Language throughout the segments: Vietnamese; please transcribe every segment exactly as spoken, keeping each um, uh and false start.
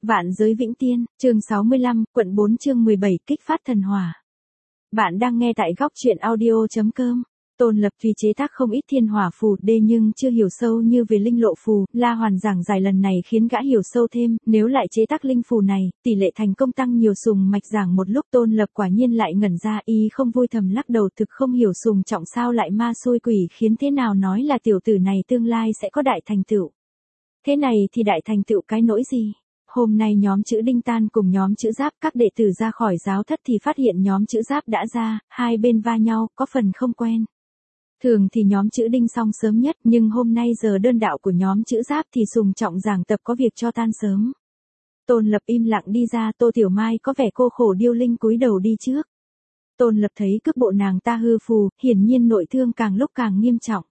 Vạn giới vĩnh tiên, chương sáu mươi lăm, quận bốn chương mười bảy, kích phát thần hỏa. Bạn đang nghe tại góc truyện audio chấm com. Tôn Lập tuy chế tác không ít thiên hỏa phù đê nhưng chưa hiểu sâu như về linh lộ phù, La Hoàn giảng giải lần này khiến gã hiểu sâu thêm, nếu lại chế tác linh phù này, tỷ lệ thành công tăng nhiều. Sùng Mạch giảng một lúc Tôn Lập quả nhiên lại ngẩn ra, y không vui thầm lắc đầu, thực không hiểu Sùng Trọng sao lại ma xôi quỷ khiến thế nào, nói là tiểu tử này tương lai sẽ có đại thành tựu. Thế này thì đại thành tựu cái nỗi gì? Hôm nay nhóm chữ Đinh tan cùng nhóm chữ Giáp, các đệ tử ra khỏi giáo thất thì phát hiện nhóm chữ Giáp đã ra, hai bên va nhau, có phần không quen. Thường thì nhóm chữ Đinh xong sớm nhất, nhưng hôm nay giờ đơn đạo của nhóm chữ Giáp thì Sùng Trọng giảng tập có việc cho tan sớm. Tôn Lập im lặng đi ra, Tô Tiểu Mai có vẻ cô khổ điêu linh cúi đầu đi trước. Tôn Lập thấy cước bộ nàng ta hư phù, hiển nhiên nội thương càng lúc càng nghiêm trọng.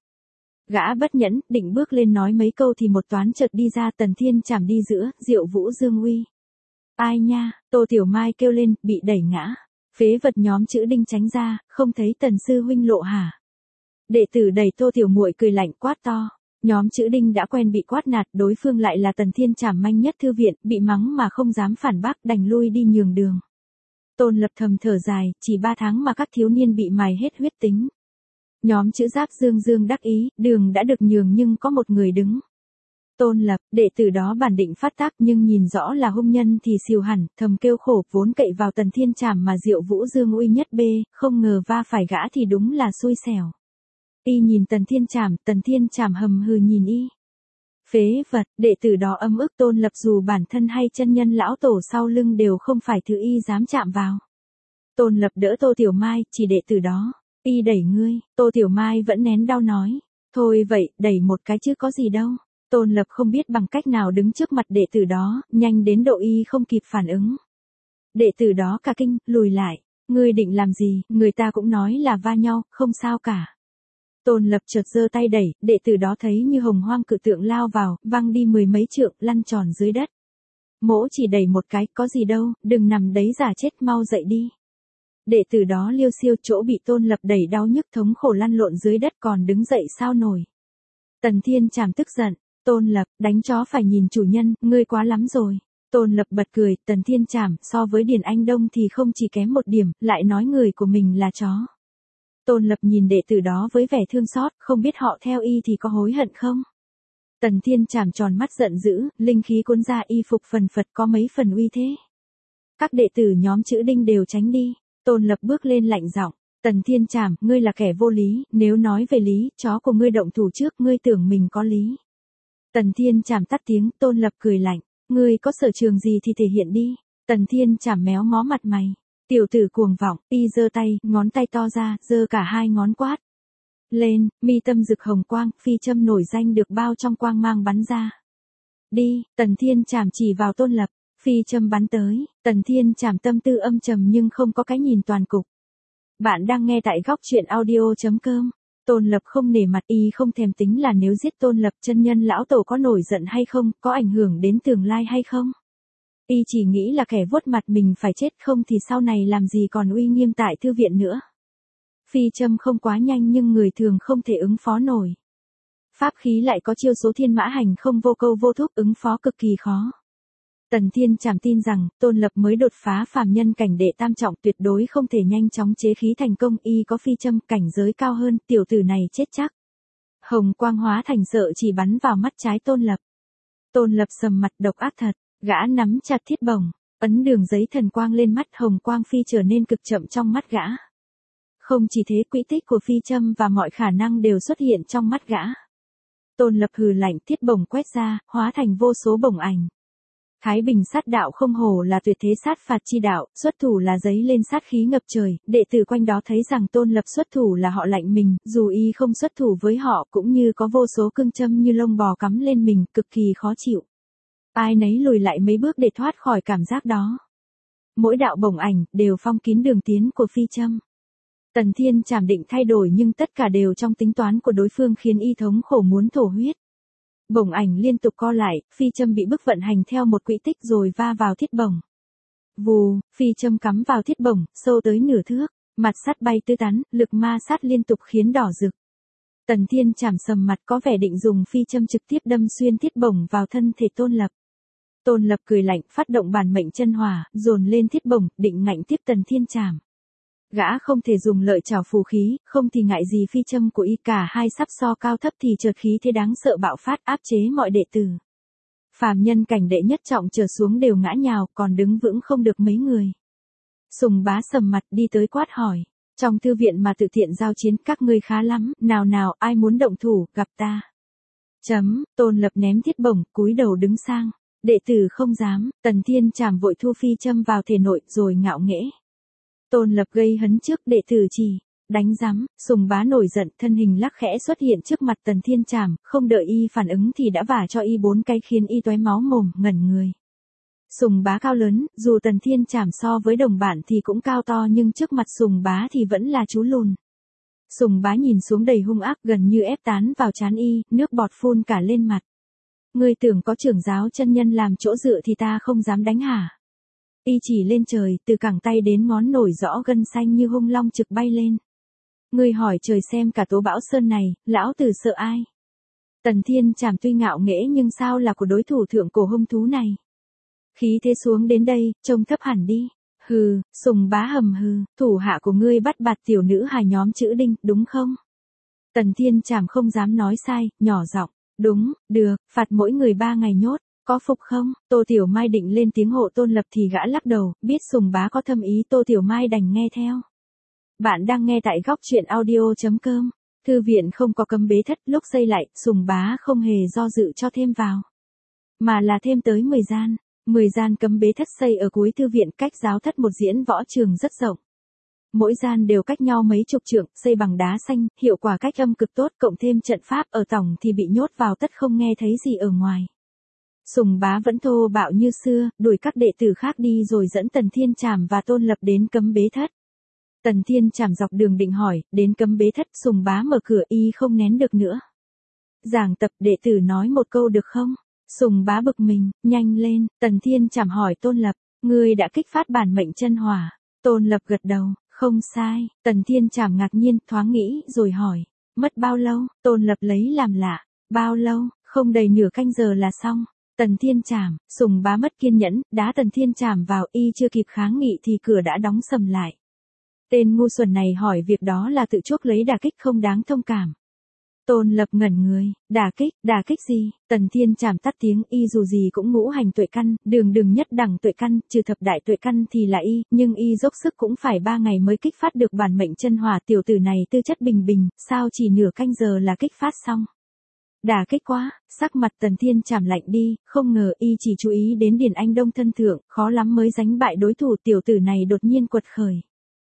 Gã bất nhẫn, định bước lên nói mấy câu thì một toán chợt đi ra, Tần Thiên Trảm đi giữa, Diệu Vũ Dương uy. Ai nha, Tô Tiểu Mai kêu lên, bị đẩy ngã. Phế vật, nhóm chữ Đinh tránh ra, không thấy Tần sư huynh lộ hả? Đệ tử đẩy Tô Tiểu muội cười lạnh quát to. Nhóm chữ Đinh đã quen bị quát nạt, đối phương lại là Tần Thiên Trảm manh nhất thư viện, bị mắng mà không dám phản bác, đành lui đi nhường đường. Tôn Lập thầm thở dài, chỉ ba tháng mà các thiếu niên bị mài hết huyết tính. Nhóm chữ Giáp dương dương đắc ý, đường đã được nhường nhưng có một người đứng. Tôn Lập, đệ tử đó bản định phát tác nhưng nhìn rõ là hung nhân thì xìu hẳn, thầm kêu khổ, vốn cậy vào Tần Thiên Trảm mà Diệu Vũ Dương uy nhất bê, không ngờ va phải gã thì đúng là xui xẻo. Y nhìn Tần Thiên Trảm, Tần Thiên Trảm hầm hừ nhìn y. Phế vật, đệ tử đó âm ức Tôn Lập dù bản thân hay chân nhân lão tổ sau lưng đều không phải thứ y dám chạm vào. Tôn Lập đỡ Tô Tiểu Mai, chỉ đệ tử đó. Y đẩy ngươi, Tô Tiểu Mai vẫn nén đau nói. Thôi vậy, đẩy một cái chứ có gì đâu. Tôn Lập không biết bằng cách nào đứng trước mặt đệ tử đó, nhanh đến độ y không kịp phản ứng. Đệ tử đó cả kinh, lùi lại. Ngươi định làm gì, người ta cũng nói là va nhau, không sao cả. Tôn Lập chợt giơ tay đẩy, đệ tử đó thấy như hồng hoang cự tượng lao vào, văng đi mười mấy trượng, lăn tròn dưới đất. Mỗ chỉ đẩy một cái, có gì đâu, đừng nằm đấy giả chết, mau dậy đi. Đệ tử đó liêu xiêu, chỗ bị Tôn Lập đẩy đau nhức thống khổ lăn lộn dưới đất, còn đứng dậy sao nổi. Tần Thiên Trảm tức giận, Tôn Lập, đánh chó phải nhìn chủ nhân, ngươi quá lắm rồi. Tôn Lập bật cười, Tần Thiên Trảm, so với Điền Anh Đông thì không chỉ kém một điểm, lại nói người của mình là chó. Tôn Lập nhìn đệ tử đó với vẻ thương xót, không biết họ theo y thì có hối hận không? Tần Thiên Trảm tròn mắt giận dữ, linh khí cuốn ra, y phục phần phật có mấy phần uy thế. Các đệ tử nhóm chữ Đinh đều tránh đi. Tôn Lập bước lên lạnh giọng, Tần Thiên Trảm, ngươi là kẻ vô lý, nếu nói về lý, chó của ngươi động thủ trước, ngươi tưởng mình có lý. Tần Thiên Trảm tắt tiếng, Tôn Lập cười lạnh, ngươi có sở trường gì thì thể hiện đi. Tần Thiên Trảm méo mó mặt mày, tiểu tử cuồng vọng, y giơ tay, ngón tay to ra, giơ cả hai ngón quát. Lên, mi tâm rực hồng quang, phi châm nổi danh được bao trong quang mang bắn ra. Đi, Tần Thiên Trảm chỉ vào Tôn Lập. Phi châm bắn tới, Tần Thiên Trảm tâm tư âm trầm nhưng không có cái nhìn toàn cục. Bạn đang nghe tại góc truyện audio chấm com. Tôn Lập không nể mặt, y không thèm tính là nếu giết Tôn Lập chân nhân lão tổ có nổi giận hay không, có ảnh hưởng đến tương lai hay không. Y chỉ nghĩ là kẻ vuốt mặt mình phải chết, không thì sau này làm gì còn uy nghiêm tại thư viện nữa. Phi châm không quá nhanh nhưng người thường không thể ứng phó nổi. Pháp khí lại có chiêu số thiên mã hành không vô câu vô thúc, ứng phó cực kỳ khó. Tần Thiên Trảm tin rằng, Tôn Lập mới đột phá phàm nhân cảnh đệ tam trọng, tuyệt đối không thể nhanh chóng chế khí thành công, y có phi châm, cảnh giới cao hơn, tiểu tử này chết chắc. Hồng quang hóa thành sợ chỉ bắn vào mắt trái Tôn Lập. Tôn Lập sầm mặt, độc ác thật, gã nắm chặt thiết bổng, ấn đường giấy thần quang lên mắt, hồng quang phi trở nên cực chậm trong mắt gã. Không chỉ thế, quỹ tích của phi châm và mọi khả năng đều xuất hiện trong mắt gã. Tôn Lập hừ lạnh, thiết bổng quét ra, hóa thành vô số bổng ảnh. Thái Bình sát đạo không hổ là tuyệt thế sát phạt chi đạo, xuất thủ là giấy lên sát khí ngập trời, đệ tử quanh đó thấy rằng Tôn Lập xuất thủ là họ lạnh mình, dù y không xuất thủ với họ cũng như có vô số cương châm như lông bò cắm lên mình, cực kỳ khó chịu. Ai nấy lùi lại mấy bước để thoát khỏi cảm giác đó. Mỗi đạo bổng ảnh đều phong kín đường tiến của phi châm. Tần Thiên Trảm định thay đổi nhưng tất cả đều trong tính toán của đối phương khiến y thống khổ muốn thổ huyết. Bổng ảnh liên tục co lại, phi châm bị bức vận hành theo một quỹ tích rồi va vào thiết bổng. Vù, phi châm cắm vào thiết bổng, sâu tới nửa thước, mặt sắt bay tứ tán, lực ma sát liên tục khiến đỏ rực. Tần Thiên Trảm sầm mặt, có vẻ định dùng phi châm trực tiếp đâm xuyên thiết bổng vào thân thể Tôn Lập. Tôn Lập cười lạnh, phát động bản mệnh chân hỏa, dồn lên thiết bổng, định ngạnh tiếp Tần Thiên Trảm. Gã không thể dùng lợi trảo phù khí, không thì ngại gì phi châm của y, cả hai sắp so cao thấp thì chợt khí thế đáng sợ bạo phát áp chế mọi đệ tử. Phàm nhân cảnh đệ nhất trọng trở xuống đều ngã nhào, còn đứng vững không được mấy người. Sùng Bá sầm mặt đi tới quát hỏi, trong thư viện mà tự thiện giao chiến các ngươi khá lắm, nào nào ai muốn động thủ, gặp ta. Chấm, Tôn Lập ném thiết bổng, cúi đầu đứng sang. Đệ tử không dám, Tần Thiên Trảm vội thu phi châm vào thể nội rồi ngạo nghễ. Tôn Lập gây hấn trước, đệ tử chỉ, đánh rắm. Sùng Bá nổi giận, thân hình lắc khẽ xuất hiện trước mặt Tần Thiên Trảm, không đợi y phản ứng thì đã vả cho y bốn cái khiến y tóe máu mồm, ngẩn người. Sùng Bá cao lớn, dù Tần Thiên Trảm so với đồng bạn thì cũng cao to nhưng trước mặt Sùng Bá thì vẫn là chú lùn. Sùng Bá nhìn xuống đầy hung ác, gần như ép tán vào trán y, nước bọt phun cả lên mặt. Ngươi tưởng có trưởng giáo chân nhân làm chỗ dựa thì ta không dám đánh hả? Y chỉ lên trời, từ cẳng tay đến ngón nổi rõ gân xanh như hung long trực bay lên. Ngươi hỏi trời xem cả tố bão sơn này, lão tử sợ ai? Tần Thiên Trảm tuy ngạo nghễ nhưng sao là của đối thủ thượng cổ hung thú này? Khí thế xuống đến đây, trông thấp hẳn đi. Hừ, Sùng Bá hầm hừ, thủ hạ của ngươi bắt bạt tiểu nữ hài nhóm chữ đinh, đúng không? Tần Thiên Trảm không dám nói sai, nhỏ giọng, đúng, được, phạt mỗi người ba ngày nhốt, có phục không? Tô Tiểu Mai định lên tiếng hộ Tôn Lập thì gã lắc đầu, biết Sùng Bá có thâm ý, Tô Tiểu Mai đành nghe theo. Bạn đang nghe tại góc truyện audio.com, thư viện không có cấm bế thất, lúc xây lại, Sùng Bá không hề do dự cho thêm vào, mà là thêm tới mười gian. mười gian cấm bế thất xây ở cuối thư viện, cách giáo thất một diễn võ trường rất rộng. Mỗi gian đều cách nhau mấy chục trượng, xây bằng đá xanh, hiệu quả cách âm cực tốt, cộng thêm trận pháp ở tổng thì bị nhốt vào tất không nghe thấy gì ở ngoài. Sùng Bá vẫn thô bạo như xưa, đuổi các đệ tử khác đi rồi dẫn Tần Thiên Trảm và Tôn Lập đến cấm bế thất. Tần Thiên Trảm dọc đường định hỏi, đến cấm bế thất, Sùng Bá mở cửa, y không nén được nữa. Giảng tập, đệ tử nói một câu được không? Sùng Bá bực mình, nhanh lên. Tần Thiên Trảm hỏi Tôn Lập, ngươi đã kích phát bản mệnh chân hỏa? Tôn Lập gật đầu, không sai. Tần Thiên Trảm ngạc nhiên, thoáng nghĩ, rồi hỏi, mất bao lâu? Tôn Lập lấy làm lạ, bao lâu? Không đầy nửa canh giờ là xong. Tần Thiên Trảm, Sùng Bá mất kiên nhẫn, đá Tần Thiên Trảm vào, y chưa kịp kháng nghị thì cửa đã đóng sầm lại. Tên ngu xuẩn này hỏi việc đó là tự chuốc lấy đả kích không đáng thông cảm. Tôn Lập ngẩn người, đả kích, đả kích gì? Tần Thiên Trảm tắt tiếng, y dù gì cũng ngũ hành tuệ căn, đường đường nhất đẳng tuệ căn, trừ thập đại tuệ căn thì là y, nhưng y dốc sức cũng phải ba ngày mới kích phát được bản mệnh chân hỏa, tiểu tử này tư chất bình bình, sao chỉ nửa canh giờ là kích phát xong? Đả kích quá, sắc mặt Tần Thiên Trảm lạnh đi, không ngờ y chỉ chú ý đến Điền Anh Đông thân thượng, khó lắm mới đánh bại đối thủ, tiểu tử này đột nhiên quật khởi.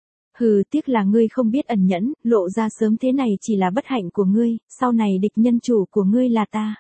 Hừ, tiếc là ngươi không biết ẩn nhẫn, lộ ra sớm thế này chỉ là bất hạnh của ngươi, sau này địch nhân chủ của ngươi là ta.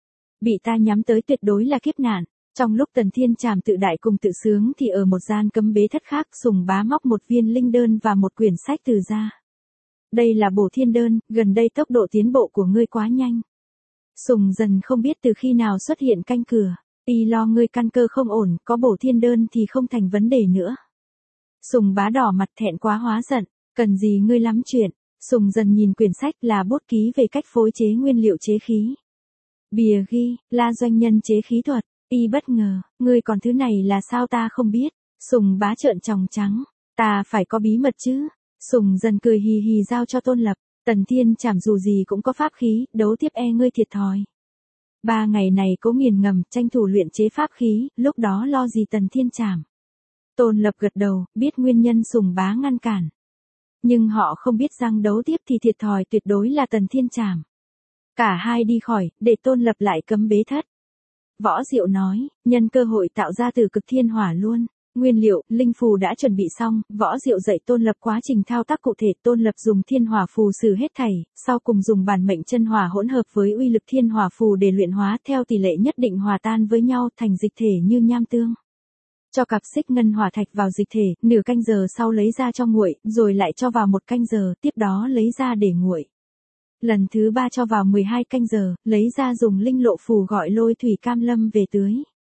Bị ta nhắm tới tuyệt đối là kiếp nạn. Trong lúc Tần Thiên Trảm tự đại cùng tự sướng thì ở một gian cấm bế thất khác, Sùng Bá móc một viên linh đơn và một quyển sách từ ra. Đây là bổ thiên đơn, gần đây tốc độ tiến bộ của ngươi quá nhanh. Sùng Dần không biết từ khi nào xuất hiện canh cửa, y lo ngươi căn cơ không ổn, có bổ thiên đơn thì không thành vấn đề nữa. Sùng Bá đỏ mặt thẹn quá hóa giận, cần gì ngươi lắm chuyện? Sùng Dần nhìn quyển sách là bút ký về cách phối chế nguyên liệu chế khí. Bìa ghi, La doanh nhân chế khí thuật, y bất ngờ, ngươi còn thứ này là sao ta không biết? Sùng Bá trợn tròng trắng, ta phải có bí mật chứ? Sùng Dần cười hì hì giao cho Tôn Lập, Tần Thiên Trảm dù gì cũng có pháp khí, đấu tiếp e ngươi thiệt thòi. Ba ngày này cố nghiền ngầm, tranh thủ luyện chế pháp khí, lúc đó lo gì Tần Thiên Trảm. Tôn Lập gật đầu, biết nguyên nhân Sùng Bá ngăn cản. Nhưng họ không biết rằng đấu tiếp thì thiệt thòi tuyệt đối là Tần Thiên Trảm. Cả hai đi khỏi, để Tôn Lập lại cấm bế thất. Võ Diệu nói, nhân cơ hội tạo ra từ cực thiên hỏa luôn. Nguyên liệu, linh phù đã chuẩn bị xong, Võ Diệu dạy Tôn Lập quá trình thao tác cụ thể. Tôn Lập dùng thiên hỏa phù xử hết thảy, sau cùng dùng bản mệnh chân hỏa hỗn hợp với uy lực thiên hỏa phù để luyện hóa theo tỷ lệ nhất định hòa tan với nhau thành dịch thể như nham tương. Cho cặp xích ngân hỏa thạch vào dịch thể, nửa canh giờ sau lấy ra cho nguội, rồi lại cho vào một canh giờ, tiếp đó lấy ra để nguội. Lần thứ ba cho vào mười hai canh giờ, lấy ra dùng linh lộ phù gọi lôi thủy cam lâm về tưới.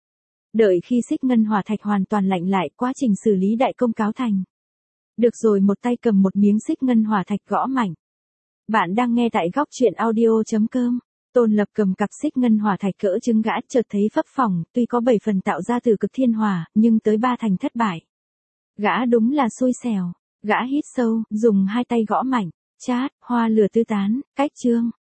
Đợi khi xích ngân hỏa thạch hoàn toàn lạnh lại, quá trình xử lý đại công cáo thành. Được rồi, một tay cầm một miếng xích ngân hỏa thạch gõ mạnh. Bạn đang nghe tại góc truyện audio chấm com. Tôn Lập cầm cặp xích ngân hỏa thạch cỡ trứng gã chợt thấy phấp phỏng, tuy có bảy phần tạo ra từ cực thiên hỏa, nhưng tới ba thành thất bại. Gã đúng là xui xẻo, gã hít sâu, dùng hai tay gõ mạnh, chát, hoa lửa tứ tán, cách chương.